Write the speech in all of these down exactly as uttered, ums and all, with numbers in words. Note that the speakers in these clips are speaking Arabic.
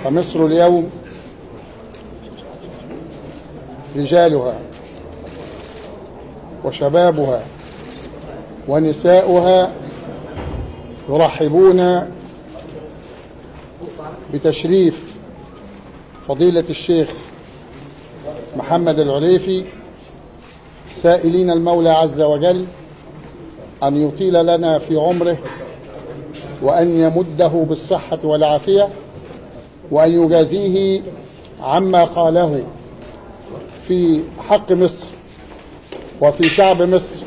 فمصر اليوم رجالها وشبابها ونساؤها يرحبون بتشريف فضيلة الشيخ محمد العريفي، سائلين المولى عز وجل أن يطيل لنا في عمره وأن يمده بالصحة والعافية، وأن يجازيه عما قاله في حق مصر وفي شعب مصر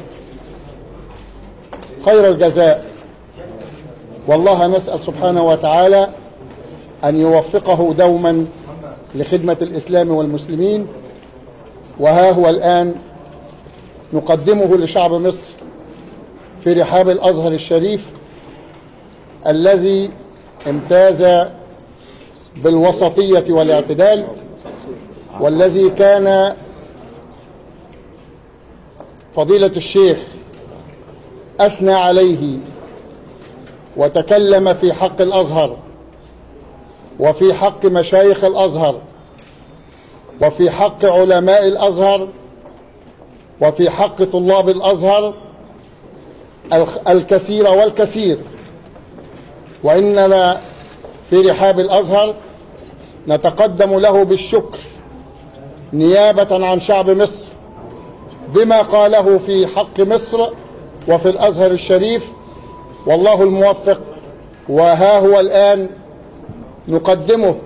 خير الجزاء. والله نسأل سبحانه وتعالى أن يوفقه دوما لخدمة الإسلام والمسلمين. وها هو الآن نقدمه لشعب مصر في رحاب الأزهر الشريف الذي امتاز بالوسطية والاعتدال، والذي كان فضيلة الشيخ أثنى عليه وتكلم في حق الأزهر وفي حق مشايخ الأزهر وفي حق علماء الأزهر وفي حق طلاب الأزهر الكثير والكثير. وإننا في رحاب الأزهر نتقدم له بالشكر نيابة عن شعب مصر بما قاله في حق مصر وفي الأزهر الشريف، والله الموفق. وها هو الآن نقدمه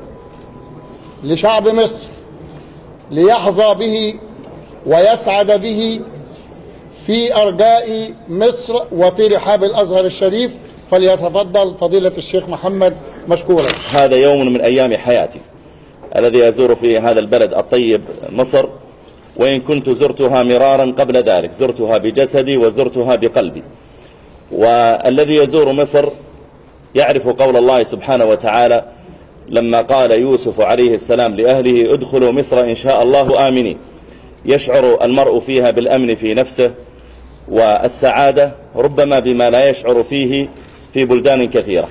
لشعب مصر ليحظى به ويسعد به في أرجاء مصر وفي رحاب الأزهر الشريف. فليتفضل فضيلة الشيخ محمد مشكورا. هذا يوم من أيام حياتي الذي أزور فيه هذا البلد الطيب مصر، وإن كنت زرتها مرارا قبل ذلك، زرتها بجسدي وزرتها بقلبي. والذي يزور مصر يعرف قول الله سبحانه وتعالى لما قال يوسف عليه السلام لأهله ادخلوا مصر إن شاء الله آمنين. يشعر المرء فيها بالأمن في نفسه والسعادة ربما بما لا يشعر فيه في بلدان كثيرة.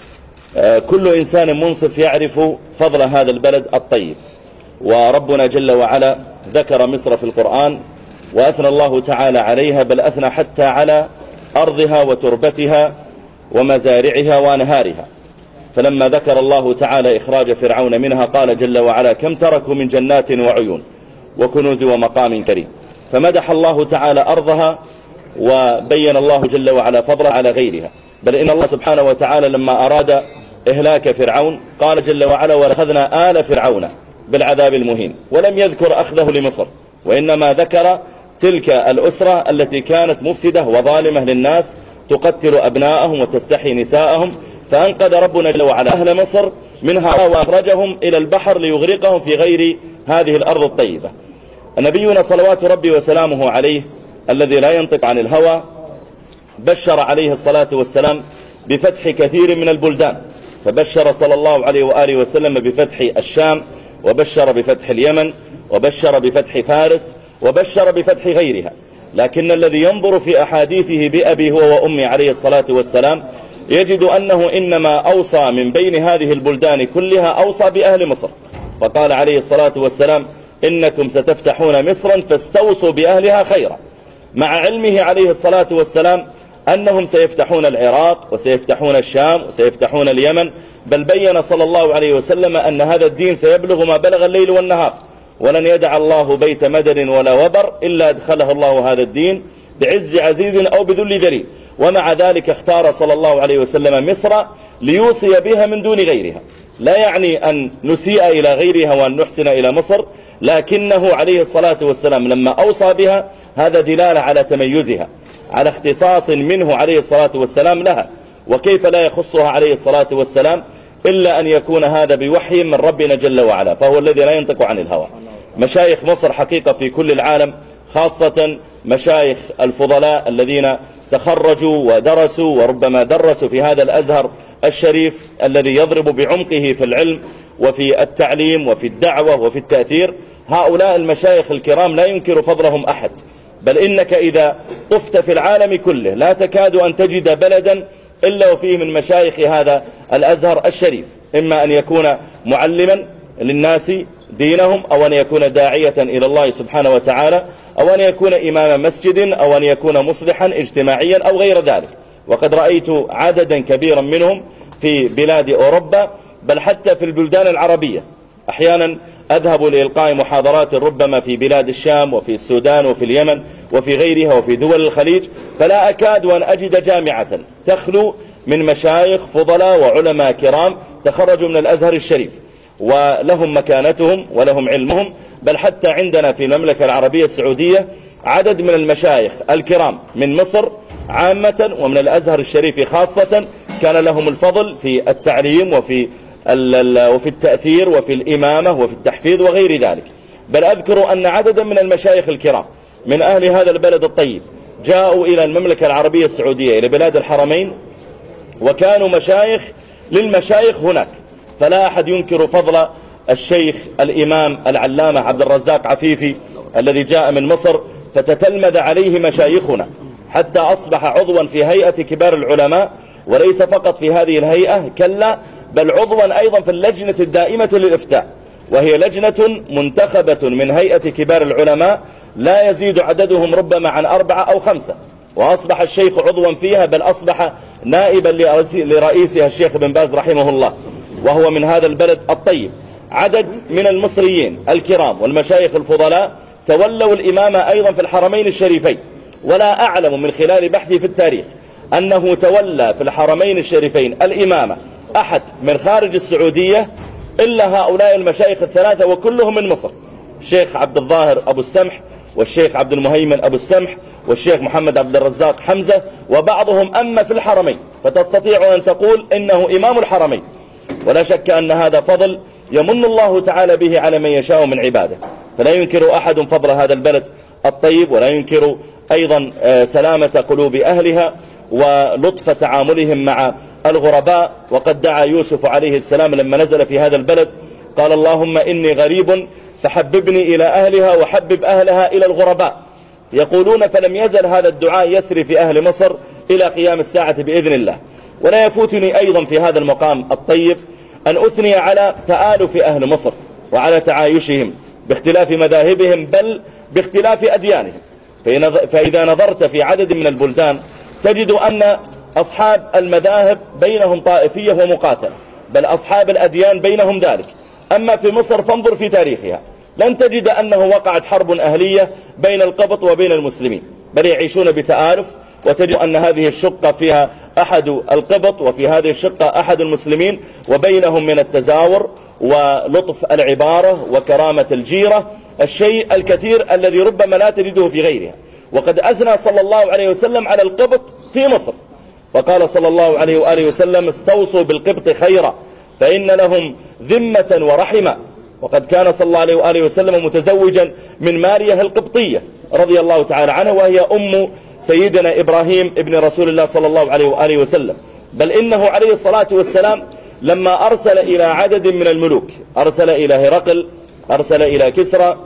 كل إنسان منصف يعرف فضل هذا البلد الطيب، وربنا جل وعلا ذكر مصر في القرآن وأثنى الله تعالى عليها، بل أثنى حتى على أرضها وتربتها ومزارعها وأنهارها. فلما ذكر الله تعالى إخراج فرعون منها قال جل وعلا كم تركوا من جنات وعيون وكنوز ومقام كريم. فمدح الله تعالى أرضها وبين الله جل وعلا فضل على غيرها. بل إن الله سبحانه وتعالى لما أراد إهلاك فرعون قال جل وعلا ولأخذنا آل فرعون بالعذاب المهين، ولم يذكر أخذه لمصر، وإنما ذكر تلك الأسرة التي كانت مفسدة وظالمة للناس تقتل أبناءهم وتستحي نساءهم، فأنقذ ربنا جل وعلا أهل مصر منها وأخرجهم إلى البحر ليغرقهم في غير هذه الأرض الطيبة. نبينا صلوات ربي وسلامه عليه الذي لا ينطق عن الهوى بشر عليه الصلاة والسلام بفتح كثير من البلدان، فبشر صلى الله عليه وآله وسلم بفتح الشام، وبشر بفتح اليمن، وبشر بفتح فارس، وبشر بفتح غيرها. لكن الذي ينظر في أحاديثه بأبي هو وأمي عليه الصلاة والسلام يجد أنه إنما أوصى من بين هذه البلدان كلها أوصى بأهل مصر، فقال عليه الصلاة والسلام إنكم ستفتحون مصرا فاستوصوا بأهلها خيرا، مع علمه عليه الصلاة والسلام أنهم سيفتحون العراق وسيفتحون الشام وسيفتحون اليمن. بل بين صلى الله عليه وسلم أن هذا الدين سيبلغ ما بلغ الليل والنهار، ولن يدع الله بيت مدر ولا وبر إلا أدخله الله هذا الدين بعز عزيز أو بذل ذليل. ومع ذلك اختار صلى الله عليه وسلم مصر ليوصي بها من دون غيرها. لا يعني أن نسيء إلى غيرها وأن نحسن إلى مصر، لكنه عليه الصلاة والسلام لما أوصى بها هذا دلالة على تميزها، على اختصاص منه عليه الصلاة والسلام لها. وكيف لا يخصها عليه الصلاة والسلام إلا أن يكون هذا بوحي من ربنا جل وعلا، فهو الذي لا ينطق عن الهوى. مشايخ مصر حقيقة في كل العالم، خاصة مشايخ الفضلاء الذين تخرجوا ودرسوا وربما درسوا في هذا الأزهر الشريف الذي يضرب بعمقه في العلم وفي التعليم وفي الدعوة وفي التأثير، هؤلاء المشايخ الكرام لا ينكر فضلهم أحد. بل إنك إذا طفت في العالم كله لا تكاد أن تجد بلدا إلا وفيه من مشايخ هذا الأزهر الشريف، إما أن يكون معلما للناس دينهم، أو أن يكون داعية إلى الله سبحانه وتعالى، أو أن يكون إمام مسجد، أو أن يكون مصلحا اجتماعيا أو غير ذلك. وقد رأيت عددا كبيرا منهم في بلاد أوروبا، بل حتى في البلدان العربية. أحيانا أذهب لإلقاء محاضرات ربما في بلاد الشام وفي السودان وفي اليمن وفي غيرها وفي دول الخليج، فلا أكاد وأن أجد جامعة تخلو من مشايخ فضلاء وعلماء كرام تخرجوا من الأزهر الشريف ولهم مكانتهم ولهم علمهم. بل حتى عندنا في المملكة العربية السعودية عدد من المشايخ الكرام من مصر عامة ومن الأزهر الشريف خاصة كان لهم الفضل في التعليم وفي وفي التأثير وفي الإمامة وفي التحفيظ وغير ذلك. بل أذكر أن عددا من المشايخ الكرام من أهل هذا البلد الطيب جاءوا إلى المملكة العربية السعودية إلى بلاد الحرمين وكانوا مشايخ للمشايخ هناك. فلا أحد ينكر فضل الشيخ الإمام العلامة عبد الرزاق عفيفي الذي جاء من مصر فتتلمذ عليه مشايخنا حتى أصبح عضوا في هيئة كبار العلماء، وليس فقط في هذه الهيئة كلا، بل عضوا أيضا في اللجنة الدائمة للإفتاء، وهي لجنة منتخبة من هيئة كبار العلماء لا يزيد عددهم ربما عن أربعة أو خمسة، وأصبح الشيخ عضوا فيها، بل أصبح نائبا لرئيسها الشيخ بن باز رحمه الله، وهو من هذا البلد الطيب. عدد من المصريين الكرام والمشايخ الفضلاء تولوا الإمامة أيضا في الحرمين الشريفين، ولا أعلم من خلال بحثي في التاريخ أنه تولى في الحرمين الشريفين الإمامة أحد من خارج السعودية إلا هؤلاء المشايخ الثلاثة، وكلهم من مصر: الشيخ عبد الظاهر أبو السمح، والشيخ عبد المهيمن أبو السمح، والشيخ محمد عبد الرزاق حمزة، وبعضهم أما في الحرمين، فتستطيع أن تقول إنه إمام الحرمين. ولا شك أن هذا فضل يمن الله تعالى به على من يشاء من عباده، فلا ينكر أحد فضل هذا البلد الطيب، ولا ينكر أيضا سلامة قلوب أهلها ولطف تعاملهم مع الغرباء. وقد دعا يوسف عليه السلام لما نزل في هذا البلد قال: اللهم إني غريب فحببني إلى أهلها وحبب أهلها إلى الغرباء. يقولون فلم يزل هذا الدعاء يسري في أهل مصر إلى قيام الساعة بإذن الله. ولا يفوتني أيضا في هذا المقام الطيب أن أثني على تآلف أهل مصر وعلى تعايشهم باختلاف مذاهبهم بل باختلاف أديانهم. فإذا نظرت في عدد من البلدان تجد أن أصحاب المذاهب بينهم طائفية ومقاتلة، بل أصحاب الأديان بينهم ذلك. أما في مصر فانظر في تاريخها لن تجد أنه وقعت حرب أهلية بين القبط وبين المسلمين، بل يعيشون بتآلف، وتجد أن هذه الشقة فيها أحد القبط وفي هذه الشقة أحد المسلمين، وبينهم من التزاور ولطف العبارة وكرامة الجيرة الشيء الكثير الذي ربما لا تجده في غيرها. وقد أثنى صلى الله عليه وسلم على القبط في مصر، وقال صلى الله عليه وآله وسلم: استوصوا بالقبط خيرا فإن لهم ذمة ورحمة. وقد كان صلى الله عليه وآله وسلم متزوجا من ماريا القبطية رضي الله تعالى عنها، وهي أم سيدنا إبراهيم ابن رسول الله صلى الله عليه وآله وسلم. بل إنه عليه الصلاة والسلام لما أرسل إلى عدد من الملوك، أرسل إلى هرقل، أرسل إلى كسرى،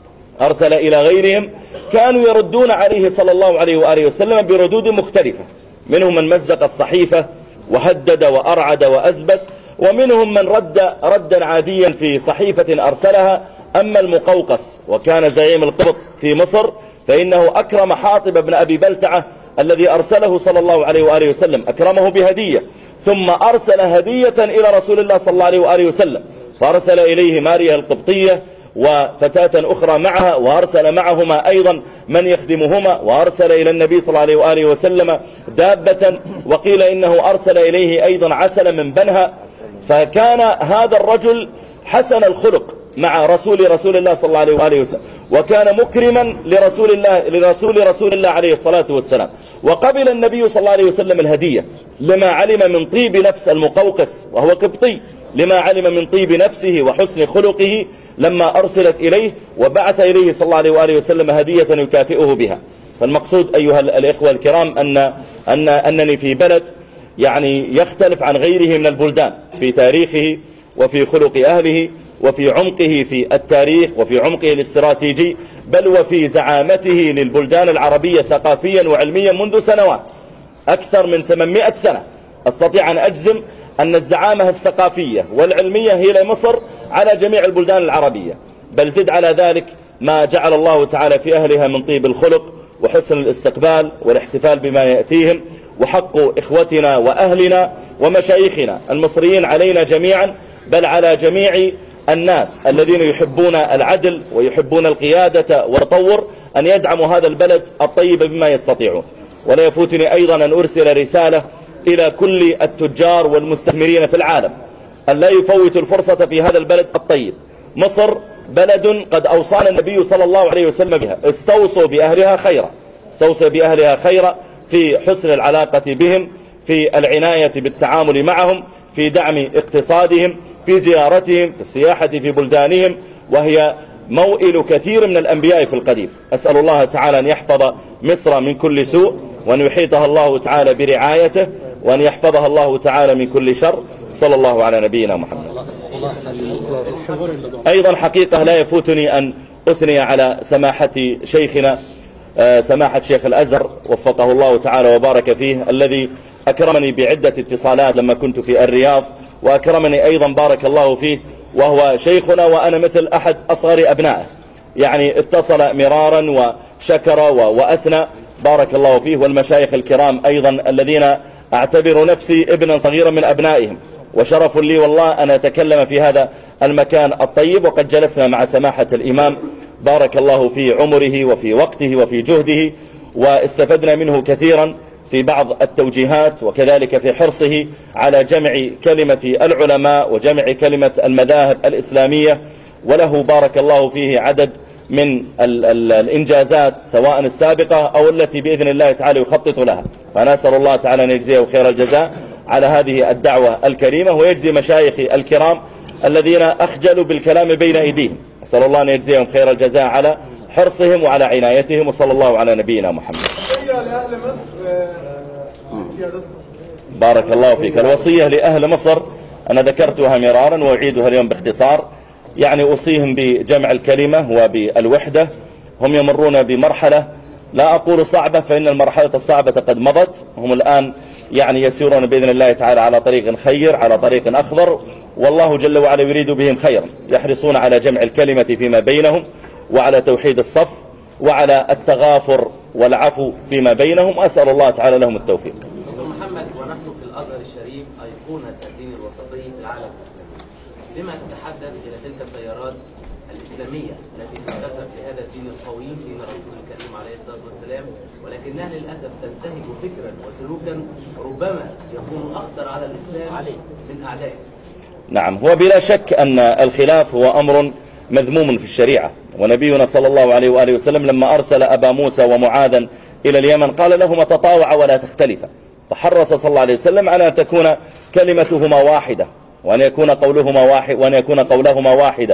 أرسل إلى غيرهم، كانوا يردون عليه صلى الله عليه وآله وسلم بردود مختلفة. منهم من مزق الصحيفة وهدد وأرعد وأزبت، ومنهم من رد ردا عاديا في صحيفة أرسلها. أما المقوقس وكان زعيم القبط في مصر فإنه أكرم حاطب بن أبي بلتعة الذي أرسله صلى الله عليه وآله وسلم، أكرمه بهدية، ثم أرسل هدية إلى رسول الله صلى الله عليه وآله وسلم، فأرسل إليه ماريا القبطية وفتاة أخرى معها، وأرسل معهما أيضا من يخدمهما، وأرسل إلى النبي صلى الله عليه وآله وسلم دابة، وقيل إنه أرسل إليه أيضا عسل من بنها. فكان هذا الرجل حسن الخلق مع رسول رسول الله صلى الله عليه وآله وسلم، وكان مكرما لرسول الله لرسول رسول الله عليه الصلاة والسلام. وقبل النبي صلى الله عليه وسلم الهدية لما علم من طيب نفس المقوقس وهو قبطي، لما علم من طيب نفسه وحسن خلقه لما أرسلت إليه، وبعث إليه صلى الله عليه وآله وسلم هدية يكافئه بها. فالمقصود أيها الإخوة الكرام أن أن أنني في بلد يعني يختلف عن غيره من البلدان في تاريخه وفي خلق أهله وفي عمقه في التاريخ وفي عمقه الاستراتيجي، بل وفي زعامته للبلدان العربية ثقافيا وعلميا منذ سنوات أكثر من ثمانمائة سنة. أستطيع أن أجزم أن الزعامة الثقافية والعلمية هي لمصر على جميع البلدان العربية، بل زد على ذلك ما جعل الله تعالى في أهلها من طيب الخلق وحسن الاستقبال والاحتفال بما يأتيهم، وحق إخوتنا وأهلنا ومشايخنا المصريين علينا جميعا، بل على جميع الناس الذين يحبون العدل ويحبون القيادة والتطور، أن يدعموا هذا البلد الطيب بما يستطيعون. ولا يفوتني أيضا أن أرسل رسالة إلى كل التجار والمستثمرين في العالم أن لا يفوتوا الفرصة في هذا البلد الطيب. مصر بلد قد أوصانا النبي صلى الله عليه وسلم بها، استوصوا بأهلها خيرا، استوصوا بأهلها خيرا في حسن العلاقة بهم، في العناية بالتعامل معهم، في دعم اقتصادهم، في زيارتهم، في السياحة في بلدانهم، وهي موئل كثير من الأنبياء في القديم. أسأل الله تعالى أن يحفظ مصر من كل سوء، وأن يحيطها الله تعالى برعايته، وأن يحفظها الله تعالى من كل شر. صلى الله على نبينا محمد. أيضا حقيقة لا يفوتني أن أثني على سماحة شيخنا سماحة شيخ الأزهر وفقه الله تعالى وبارك فيه، الذي أكرمني بعدة اتصالات لما كنت في الرياض، وأكرمني أيضا بارك الله فيه وهو شيخنا وأنا مثل أحد أصغر أبنائه، يعني اتصل مرارا وشكر وأثنى بارك الله فيه، والمشايخ الكرام أيضا الذين أعتبر نفسي ابنا صغيرا من أبنائهم، وشرف لي والله أن أتكلم في هذا المكان الطيب. وقد جلسنا مع سماحة الإمام بارك الله في عمره وفي وقته وفي جهده، واستفدنا منه كثيرا في بعض التوجيهات، وكذلك في حرصه على جمع كلمة العلماء وجمع كلمة المذاهب الإسلامية، وله بارك الله فيه عدد من ال ال الإنجازات سواء السابقة أو التي بإذن الله تعالى يخطط لها. فأنا أسأل الله تعالى أن يجزيه خير الجزاء على هذه الدعوة الكريمة، ويجزي مشايخي الكرام الذين أخجلوا بالكلام بين أيديهم، أسأل الله أن يجزيهم خير الجزاء على حرصهم وعلى عنايتهم. وصلى الله على نبينا محمد. بارك الله فيك. الوصية لأهل مصر أنا ذكرتها مرارا وأعيدها اليوم باختصار، يعني أوصيهم بجمع الكلمة وبالوحدة. هم يمرون بمرحلة لا أقول صعبة، فإن المرحلة الصعبة قد مضت، هم الآن يعني يسيرون بإذن الله تعالى على طريق خير، على طريق أخضر، والله جل وعلا يريد بهم خيرا. يحرصون على جمع الكلمة فيما بينهم، وعلى توحيد الصف، وعلى التغافر والعفو فيما بينهم، وأسأل الله تعالى لهم التوفيق. دكتور محمد، ونحن في الأزهر الشريف أيقونة الدين الوسطي في العالم الإسلامي، لما تتحدث إلى تلك التيارات الإسلامية التي تنتسب لهذا الدين القويم دين الرسول الكريم عليه الصلاة والسلام، ولكنها للأسف تنتهج فكرا وسلوكا ربما يكون أخطر على الإسلام من أعدائه؟ نعم، هو بلا شك أن الخلاف هو أمر مذموم في الشريعة، ونبينا صلى الله عليه وآله وسلم لما أرسل أبا موسى ومعاذا إلى اليمن قال لهما تطاوعا ولا تختلفا، فحرص صلى الله عليه وسلم على أن تكون كلمتهما واحدة، وأن يكون قولهما واحد وأن يكون قولهما واحدة.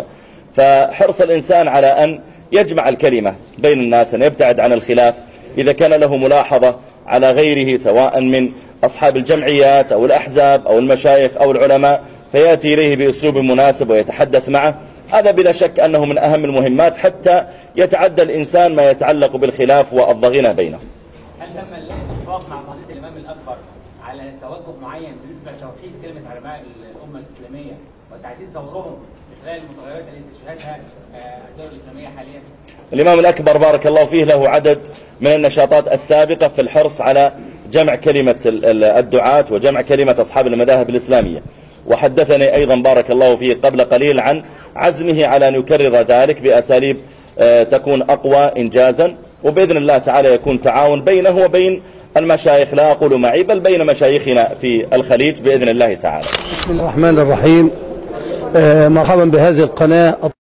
فحرص الإنسان على أن يجمع الكلمة بين الناس، أن يبتعد عن الخلاف. إذا كان له ملاحظة على غيره سواء من أصحاب الجمعيات أو الأحزاب أو المشايخ أو العلماء، فيأتي إليه بأسلوب مناسب ويتحدث معه، هذا بلا شك أنه من أهم المهمات حتى يتعدى الإنسان ما يتعلق بالخلاف والضغينة بينه. هل تم الاتفاق مع قضية الإمام الأكبر على توجه معين بالنسبة لتوحيد كلمة علماء الأمة الإسلامية وتعزيز دورهم بخلال المتغيرات التي تشهدها الدولة الإسلامية حاليا؟ الإمام الأكبر بارك الله فيه له عدد من النشاطات السابقة في الحرص على جمع كلمة الدعاة وجمع كلمة أصحاب المذاهب الإسلامية، وحدثني أيضا بارك الله فيه قبل قليل عن عزمه على أن يكرر ذلك بأساليب تكون أقوى إنجازا، وبإذن الله تعالى يكون تعاون بينه وبين المشايخ، لا أقول معي بل بين مشايخنا في الخليج بإذن الله تعالى. بسم الله الرحمن الرحيم. مرحبا بهذه القناة